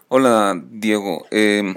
Hola Diego,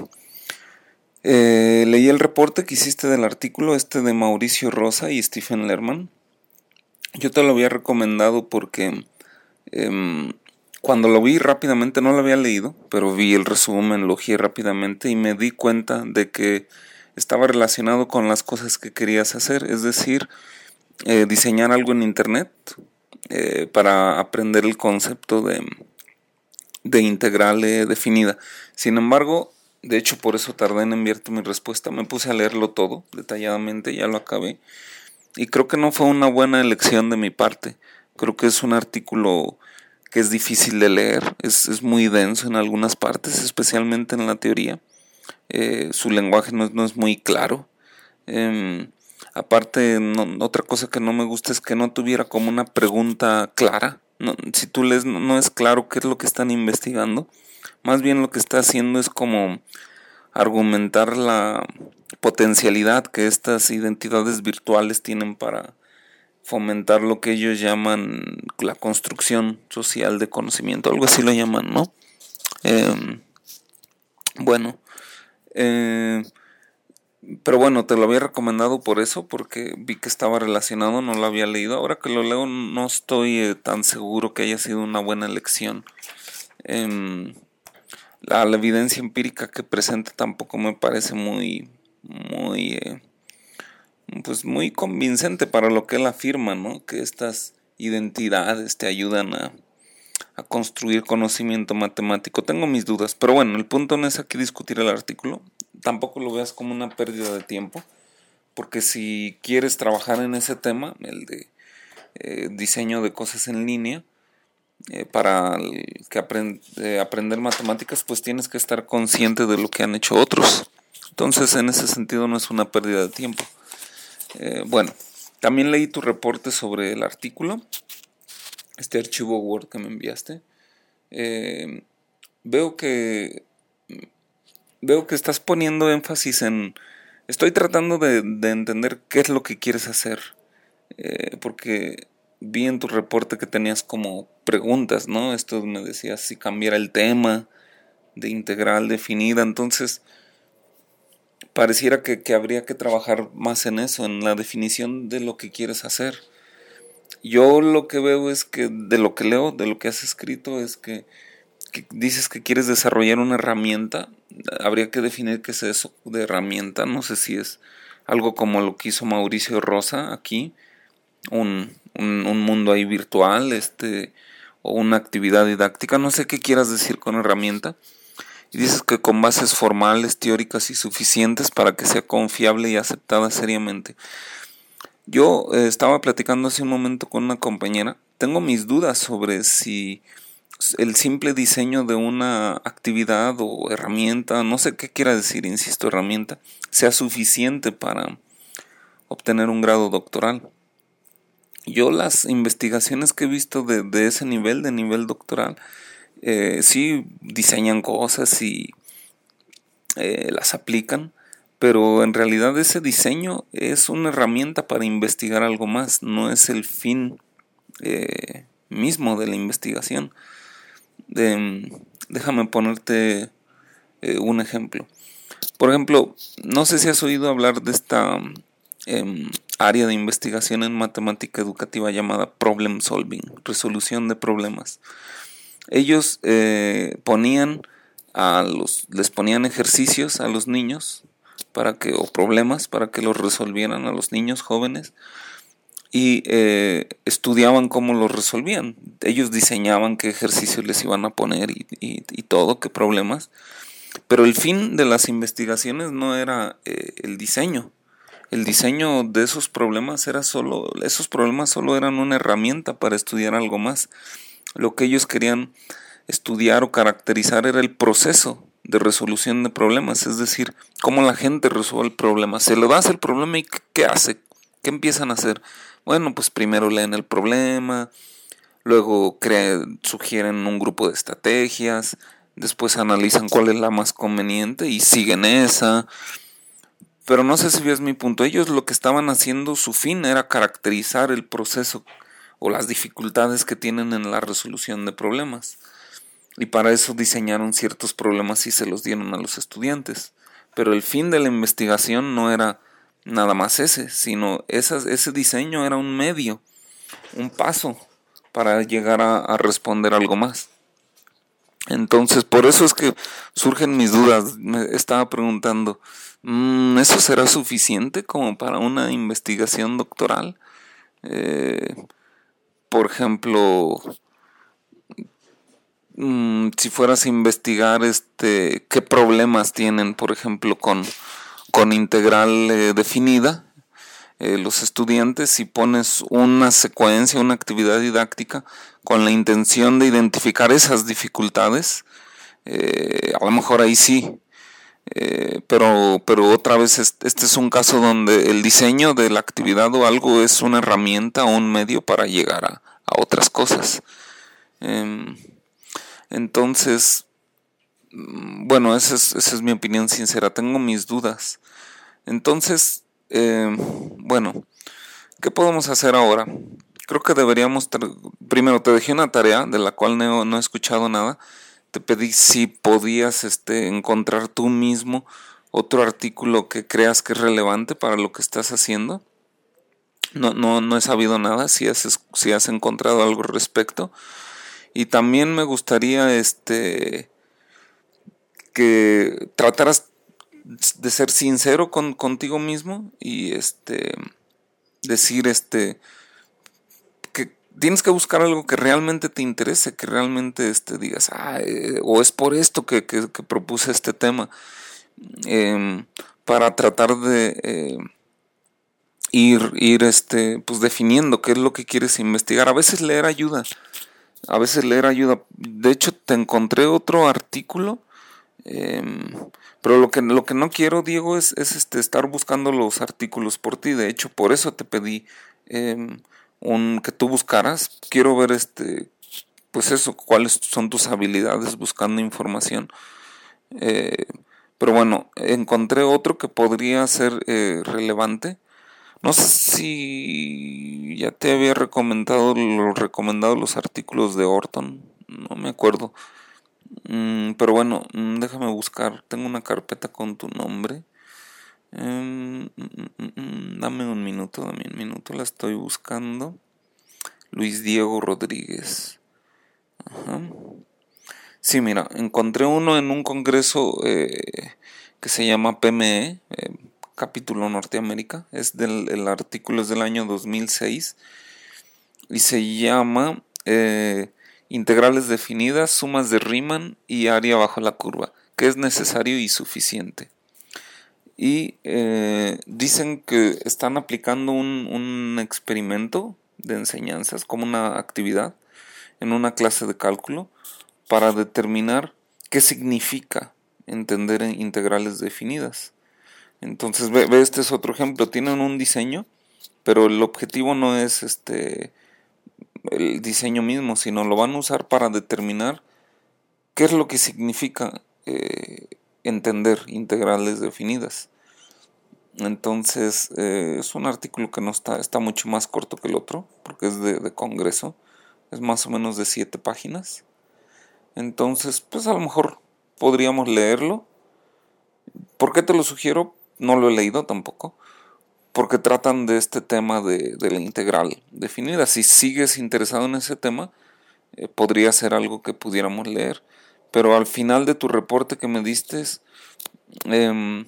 leí el reporte que hiciste del artículo de Mauricio Rosa y Stephen Lerman. Yo te lo había recomendado porque em, cuando lo vi rápidamente, no lo había leído, pero vi el resumen, lo ojeé rápidamente y me di cuenta de que estaba relacionado con las cosas que querías hacer, es decir, diseñar algo en internet para aprender el concepto de integral definida. Sin embargo, de hecho por eso tardé en enviarte mi respuesta, me puse a leerlo todo detalladamente, ya lo acabé, y creo que no fue una buena elección de mi parte. Creo que es un artículo que es difícil de leer, es muy denso en algunas partes, especialmente en la teoría. Su lenguaje no es muy claro. Aparte, otra cosa que no me gusta es que no tuviera como una pregunta clara. No, si tú lees, no es claro qué es lo que están investigando. Más bien lo que está haciendo es como argumentar la potencialidad que estas identidades virtuales tienen para fomentar lo que ellos llaman la construcción social de conocimiento, algo así lo llaman, ¿no? Eh, bueno, eh, pero bueno, te lo había recomendado por eso, porque vi que estaba relacionado, no lo había leído. Ahora que lo leo, no estoy tan seguro que haya sido una buena elección. Em, la evidencia empírica que presenta tampoco me parece pues muy convincente para lo que él afirma, ¿no? Que estas identidades te ayudan a construir conocimiento matemático. Tengo mis dudas, pero bueno, el punto no es aquí discutir el artículo. Tampoco lo veas como una pérdida de tiempo, porque si quieres trabajar en ese tema, el de diseño de cosas en línea, para aprender matemáticas, pues tienes que estar consciente de lo que han hecho otros. Entonces, en ese sentido, no es una pérdida de tiempo. Bueno, también leí tu reporte sobre el artículo, este archivo Word que me enviaste. Eh, veo que veo que estás poniendo énfasis en. Estoy tratando de entender qué es lo que quieres hacer, porque vi en tu reporte que tenías como preguntas, ¿no? Esto me decías si cambiara el tema de integral definida, entonces pareciera que habría que trabajar más en eso, en la definición de lo que quieres hacer. Yo lo que veo es que de lo que leo, de lo que has escrito, es que dices que quieres desarrollar una herramienta. Habría que definir qué es eso de herramienta. No sé si es algo como lo que hizo Mauricio Rosa aquí, un mundo ahí virtual, o una actividad didáctica. No sé qué quieras decir con herramienta. Y dices que con bases formales, teóricas y suficientes para que sea confiable y aceptada seriamente. Yo estaba platicando hace un momento con una compañera. Tengo mis dudas sobre si el simple diseño de una actividad o herramienta, no sé qué quiera decir, insisto, herramienta, sea suficiente para obtener un grado doctoral. Yo las investigaciones que he visto de ese nivel, de nivel doctoral, sí diseñan cosas y las aplican, pero en realidad ese diseño es una herramienta para investigar algo más, no es el fin mismo de la investigación. De, déjame ponerte un ejemplo. Por ejemplo, no sé si has oído hablar de esta área de investigación en matemática educativa llamada problem solving, resolución de problemas. Ellos les ponían ejercicios a los niños o problemas para que los resolvieran a los niños jóvenes y estudiaban cómo los resolvían. Ellos diseñaban qué ejercicios les iban a poner y todo, qué problemas. Pero el fin de las investigaciones no era el diseño. El diseño de esos problemas solo eran una herramienta para estudiar algo más. Lo que ellos querían estudiar o caracterizar era el proceso de resolución de problemas, es decir, cómo la gente resuelve el problema. Se le das el problema y ¿qué hace? ¿Qué empiezan a hacer? Bueno, pues primero leen el problema, luego sugieren un grupo de estrategias, después analizan cuál es la más conveniente y siguen esa. Pero no sé si ves mi punto. Ellos lo que estaban haciendo, su fin era caracterizar el proceso o las dificultades que tienen en la resolución de problemas. y para eso diseñaron ciertos problemas y se los dieron a los estudiantes. Pero el fin de la investigación no era nada más ese, sino ese diseño era un medio, un paso para llegar a responder algo más. Entonces, por eso es que surgen mis dudas. Me estaba preguntando, ¿eso será suficiente como para una investigación doctoral? Eh, por ejemplo, si fueras a investigar qué problemas tienen, por ejemplo, con integral definida, los estudiantes, si pones una secuencia, una actividad didáctica con la intención de identificar esas dificultades, a lo mejor ahí sí. Pero otra vez este es un caso donde el diseño de la actividad o algo es una herramienta o un medio para llegar a otras cosas. Em, entonces, bueno, esa es mi opinión sincera. Tengo mis dudas. Entonces, bueno, ¿qué podemos hacer ahora? Creo que deberíamos, primero te dejé una tarea de la cual no he escuchado nada. Te pedí si podías encontrar tú mismo otro artículo que creas que es relevante para lo que estás haciendo. No he sabido nada, si has encontrado algo al respecto. Y también me gustaría que trataras de ser sincero contigo mismo y decir que tienes que buscar algo que realmente te interese, que realmente digas, o es por esto que propuse este tema, para tratar de ir pues definiendo qué es lo que quieres investigar. A veces leer ayuda. De hecho, te encontré otro artículo. Pero lo que no quiero, Diego, es estar buscando los artículos por ti. De hecho, por eso te pedí que tú buscaras. Quiero ver pues eso, cuáles son tus habilidades buscando información. Eh, pero bueno, encontré otro que podría ser relevante. No sé si ya te había recomendado los artículos de Orton. No me acuerdo. Pero bueno, déjame buscar. Tengo una carpeta con tu nombre. Dame un minuto, la estoy buscando. Luis Diego Rodríguez. Ajá. Sí, mira, encontré uno en un congreso que se llama PME, capítulo Norteamérica. El artículo es del año 2006 y se llama integrales definidas, sumas de Riemann y área bajo la curva, que es necesario y suficiente. Y dicen que están aplicando un experimento de enseñanzas como una actividad en una clase de cálculo para determinar qué significa entender integrales definidas. Entonces, este es otro ejemplo. Tienen un diseño, pero el objetivo no es el diseño mismo, sino lo van a usar para determinar qué es lo que significa entender integrales definidas. Entonces, es un artículo que no está mucho más corto que el otro, porque es de Congreso, es más o menos de 7 páginas. Entonces, pues a lo mejor podríamos leerlo. ¿Por qué te lo sugiero? No lo he leído tampoco, porque tratan de este tema de la integral definida. Si sigues interesado en ese tema, podría ser algo que pudiéramos leer. Pero al final de tu reporte que me diste, em,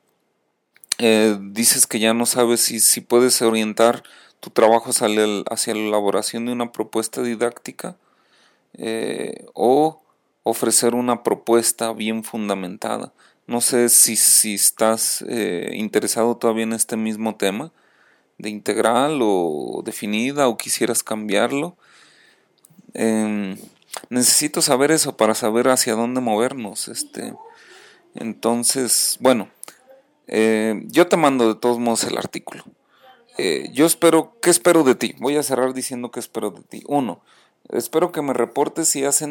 dices que ya no sabes si puedes orientar tu trabajo hacia la elaboración de una propuesta didáctica o ofrecer una propuesta bien fundamentada. No sé si estás interesado todavía en este mismo tema de integral o definida o quisieras cambiarlo. Necesito saber eso para saber hacia dónde movernos. Entonces, bueno, yo te mando de todos modos el artículo. ¿Qué espero de ti? Voy a cerrar diciendo que espero de ti. Uno, espero que me reportes si has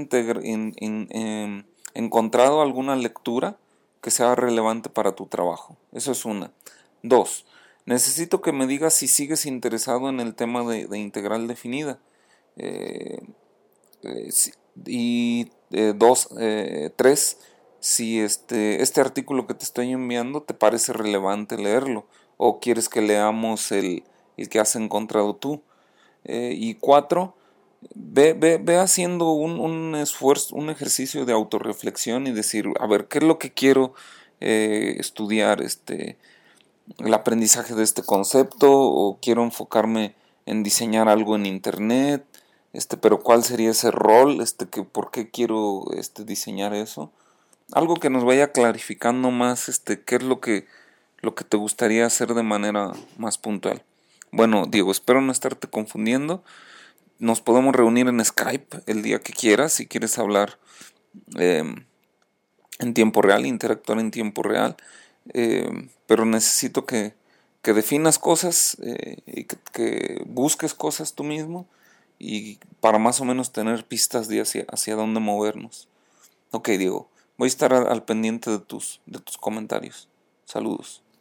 encontrado alguna lectura que sea relevante para tu trabajo. Eso es una. Dos, necesito que me digas si sigues interesado en el tema de integral definida. Y dos, tres, si este artículo que te estoy enviando te parece relevante leerlo o quieres que leamos el que has encontrado tú. Y cuatro, ve haciendo un esfuerzo, un ejercicio de autorreflexión y decir, a ver, ¿qué es lo que quiero estudiar? El aprendizaje de este concepto o quiero enfocarme en diseñar algo en internet, pero ¿cuál sería ese rol? ¿Por qué quiero diseñar eso? Algo que nos vaya clarificando más qué es lo que te gustaría hacer de manera más puntual. Bueno, Diego, espero no estarte confundiendo. Nos podemos reunir en Skype el día que quieras si quieres hablar eh, en tiempo real, interactuar en tiempo real, pero necesito que definas cosas y que busques cosas tú mismo y para más o menos tener pistas de hacia dónde movernos. Ok, Diego, voy a estar al pendiente de tus comentarios. Saludos.